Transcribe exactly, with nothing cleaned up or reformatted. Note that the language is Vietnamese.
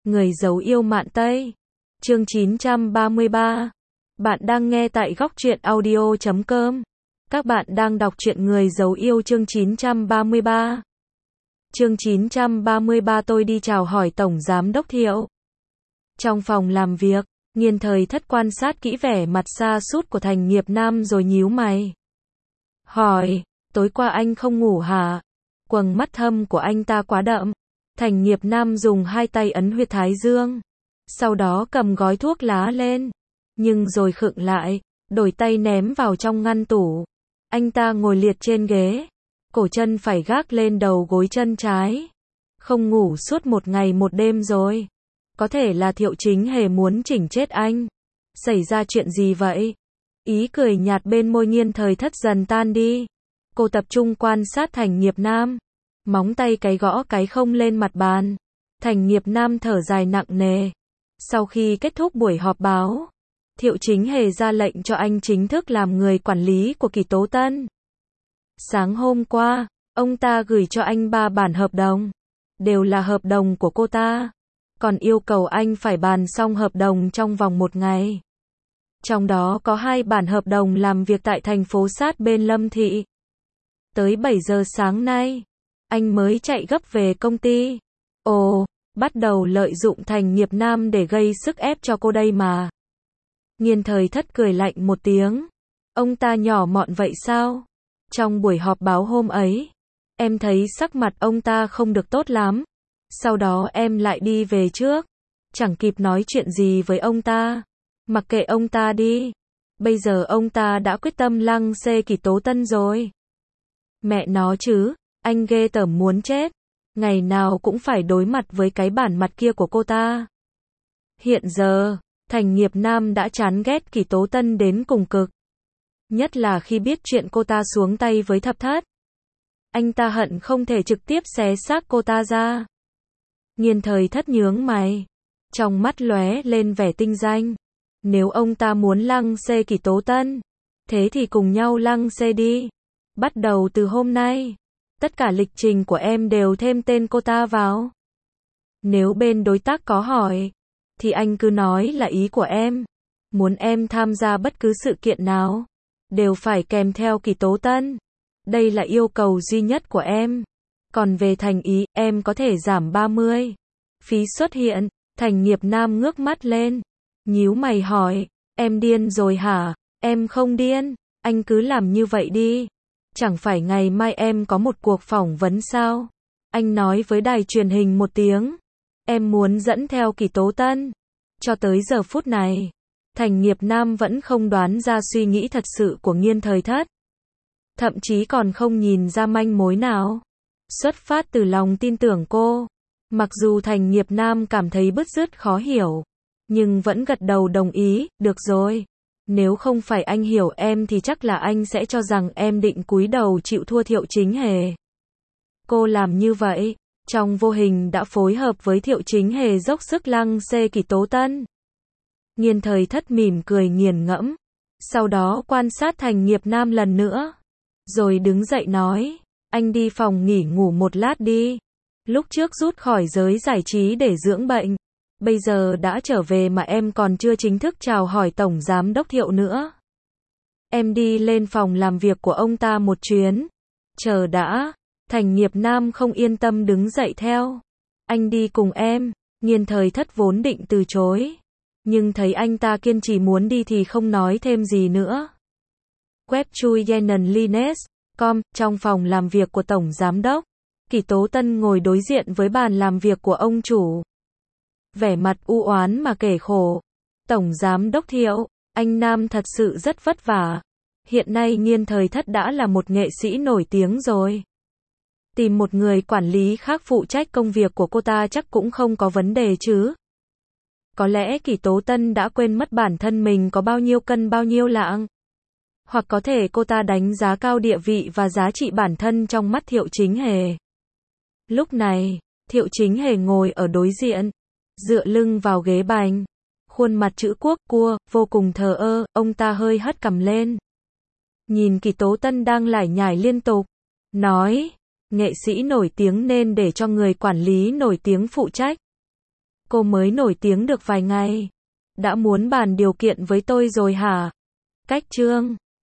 Người giấu yêu mạn Tây. Chương chín trăm ba mươi ba. Bạn đang nghe tại góc truyện audio chấm com. Các bạn đang đọc truyện Người giấu yêu chương chín trăm ba mươi ba. Chương chín trăm ba mươi ba tôi đi chào hỏi Tổng Giám Đốc Thiệu. Trong phòng làm việc, Nghiên Thời Thất quan sát kỹ vẻ mặt sa sút của Thành Nghiệp Nam rồi nhíu mày. Hỏi, tối qua anh không ngủ hả? Quầng mắt thâm của anh ta quá đậm. Thành Nghiệp Nam dùng hai tay ấn huyệt thái dương. Sau đó cầm gói thuốc lá lên. Nhưng rồi khựng lại, đổi tay ném vào trong ngăn tủ. Anh ta ngồi liệt trên ghế. Cổ chân phải gác lên đầu gối chân trái. Không ngủ suốt một ngày một đêm rồi. Có thể là Thiệu Chính Hề muốn chỉnh chết anh. Xảy ra chuyện gì vậy? Ý cười nhạt bên môi Nghiên Thời Thất dần tan đi. Cô tập trung quan sát Thành Nghiệp Nam. Móng tay cái gõ cái không lên mặt bàn. Thành Nghiệp Nam thở dài nặng nề. Sau khi kết thúc buổi họp báo, Thiệu Chính Hề ra lệnh cho anh chính thức làm người quản lý của Kỳ Tố Tân. Sáng hôm qua, ông ta gửi cho anh ba bản hợp đồng. Đều là hợp đồng của cô ta. Còn yêu cầu anh phải bàn xong hợp đồng trong vòng một ngày. Trong đó có hai bản hợp đồng làm việc tại thành phố sát bên Lâm Thị. Tới bảy giờ sáng nay, anh mới chạy gấp về công ty. Ồ, bắt đầu lợi dụng Thành Nghiệp Nam để gây sức ép cho cô đây mà. Nghiên Thời Thất cười lạnh một tiếng. Ông ta nhỏ mọn vậy sao? Trong buổi họp báo hôm ấy, em thấy sắc mặt ông ta không được tốt lắm. Sau đó em lại đi về trước. Chẳng kịp nói chuyện gì với ông ta. Mặc kệ ông ta đi. Bây giờ ông ta đã quyết tâm lăng xê Kỳ Tố Tân rồi. Mẹ nó chứ, anh ghê tởm muốn chết. Ngày nào cũng phải đối mặt với cái bản mặt kia của cô ta. Hiện giờ, Thành Nghiệp Nam đã chán ghét Kỳ Tố Tân đến cùng cực. Nhất là khi biết chuyện cô ta xuống tay với Thập Thất. Anh ta hận không thể trực tiếp xé xác cô ta ra. Nghiên Thời Thất nhướng mày. Trong mắt lóe lên vẻ tinh danh. Nếu ông ta muốn lăng xê Kỳ Tố Tân, thế thì cùng nhau lăng xê đi. Bắt đầu từ hôm nay, tất cả lịch trình của em đều thêm tên cô ta vào. Nếu bên đối tác có hỏi, thì anh cứ nói là ý của em. Muốn em tham gia bất cứ sự kiện nào, đều phải kèm theo Kỳ Tố Tân. Đây là yêu cầu duy nhất của em. Còn về thành ý, em có thể giảm ba mươi. Phí xuất hiện. Thành Nghiệp Nam ngước mắt lên. Nhíu mày hỏi, em điên rồi hả? Em không điên, anh cứ làm như vậy đi. Chẳng phải ngày mai em có một cuộc phỏng vấn sao? Anh nói với đài truyền hình một tiếng. Em muốn dẫn theo Kỳ Tố Tân. Cho tới giờ phút này, Thành Nghiệp Nam vẫn không đoán ra suy nghĩ thật sự của Nghiên Thời Thất. Thậm chí còn không nhìn ra manh mối nào. Xuất phát từ lòng tin tưởng cô. Mặc dù Thành Nghiệp Nam cảm thấy bứt rứt khó hiểu. Nhưng vẫn gật đầu đồng ý, được rồi. Nếu không phải anh hiểu em thì chắc là anh sẽ cho rằng em định cúi đầu chịu thua Thiệu Chính Hề. Cô làm như vậy, trong vô hình đã phối hợp với Thiệu Chính Hề dốc sức lăng xê Kỳ Tố Tân. Nghiên Thời Thất mỉm cười nghiền ngẫm. Sau đó quan sát Thành Nghiệp Nam lần nữa. Rồi đứng dậy nói, anh đi phòng nghỉ ngủ một lát đi. Lúc trước rút khỏi giới giải trí để dưỡng bệnh. Bây giờ đã trở về mà em còn chưa chính thức chào hỏi Tổng Giám Đốc Thiệu nữa. Em đi lên phòng làm việc của ông ta một chuyến. Chờ đã. Thành Nghiệp Nam không yên tâm đứng dậy theo. Anh đi cùng em. Nghiên Thời Thất vốn định từ chối. Nhưng thấy anh ta kiên trì muốn đi thì không nói thêm gì nữa. Web chui Yenan Lines chấm com. Trong phòng làm việc của Tổng Giám Đốc, Kỳ Tố Tân ngồi đối diện với bàn làm việc của ông chủ. Vẻ mặt u oán mà kể khổ. Tổng Giám Đốc Thiệu, anh Nam thật sự rất vất vả. Hiện nay Nghiên Thời Thất đã là một nghệ sĩ nổi tiếng rồi. Tìm một người quản lý khác phụ trách công việc của cô ta chắc cũng không có vấn đề chứ. Có lẽ Kỳ Tố Tân đã quên mất bản thân mình có bao nhiêu cân bao nhiêu lạng. Hoặc có thể cô ta đánh giá cao địa vị và giá trị bản thân trong mắt Thiệu Chính Hề. Lúc này, Thiệu Chính Hề ngồi ở đối diện. Dựa lưng vào ghế bành. Khuôn mặt chữ quốc cua, vô cùng thờ ơ, ông ta hơi hất cằm lên. Nhìn Kỳ Tố Tân đang lải nhải liên tục. Nói, nghệ sĩ nổi tiếng nên để cho người quản lý nổi tiếng phụ trách. Cô mới nổi tiếng được vài ngày. Đã muốn bàn điều kiện với tôi rồi hả? Cách chương